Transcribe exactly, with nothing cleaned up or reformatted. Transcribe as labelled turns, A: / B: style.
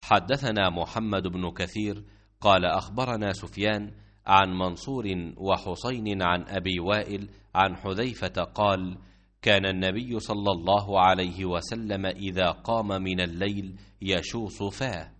A: حدثنا محمد بن كثير قال أخبرنا سفيان عن منصور وحسين عن أبي وائل عن حذيفة قال: كان النبي صلى الله عليه وسلم إذا قام من الليل يشوص فاه،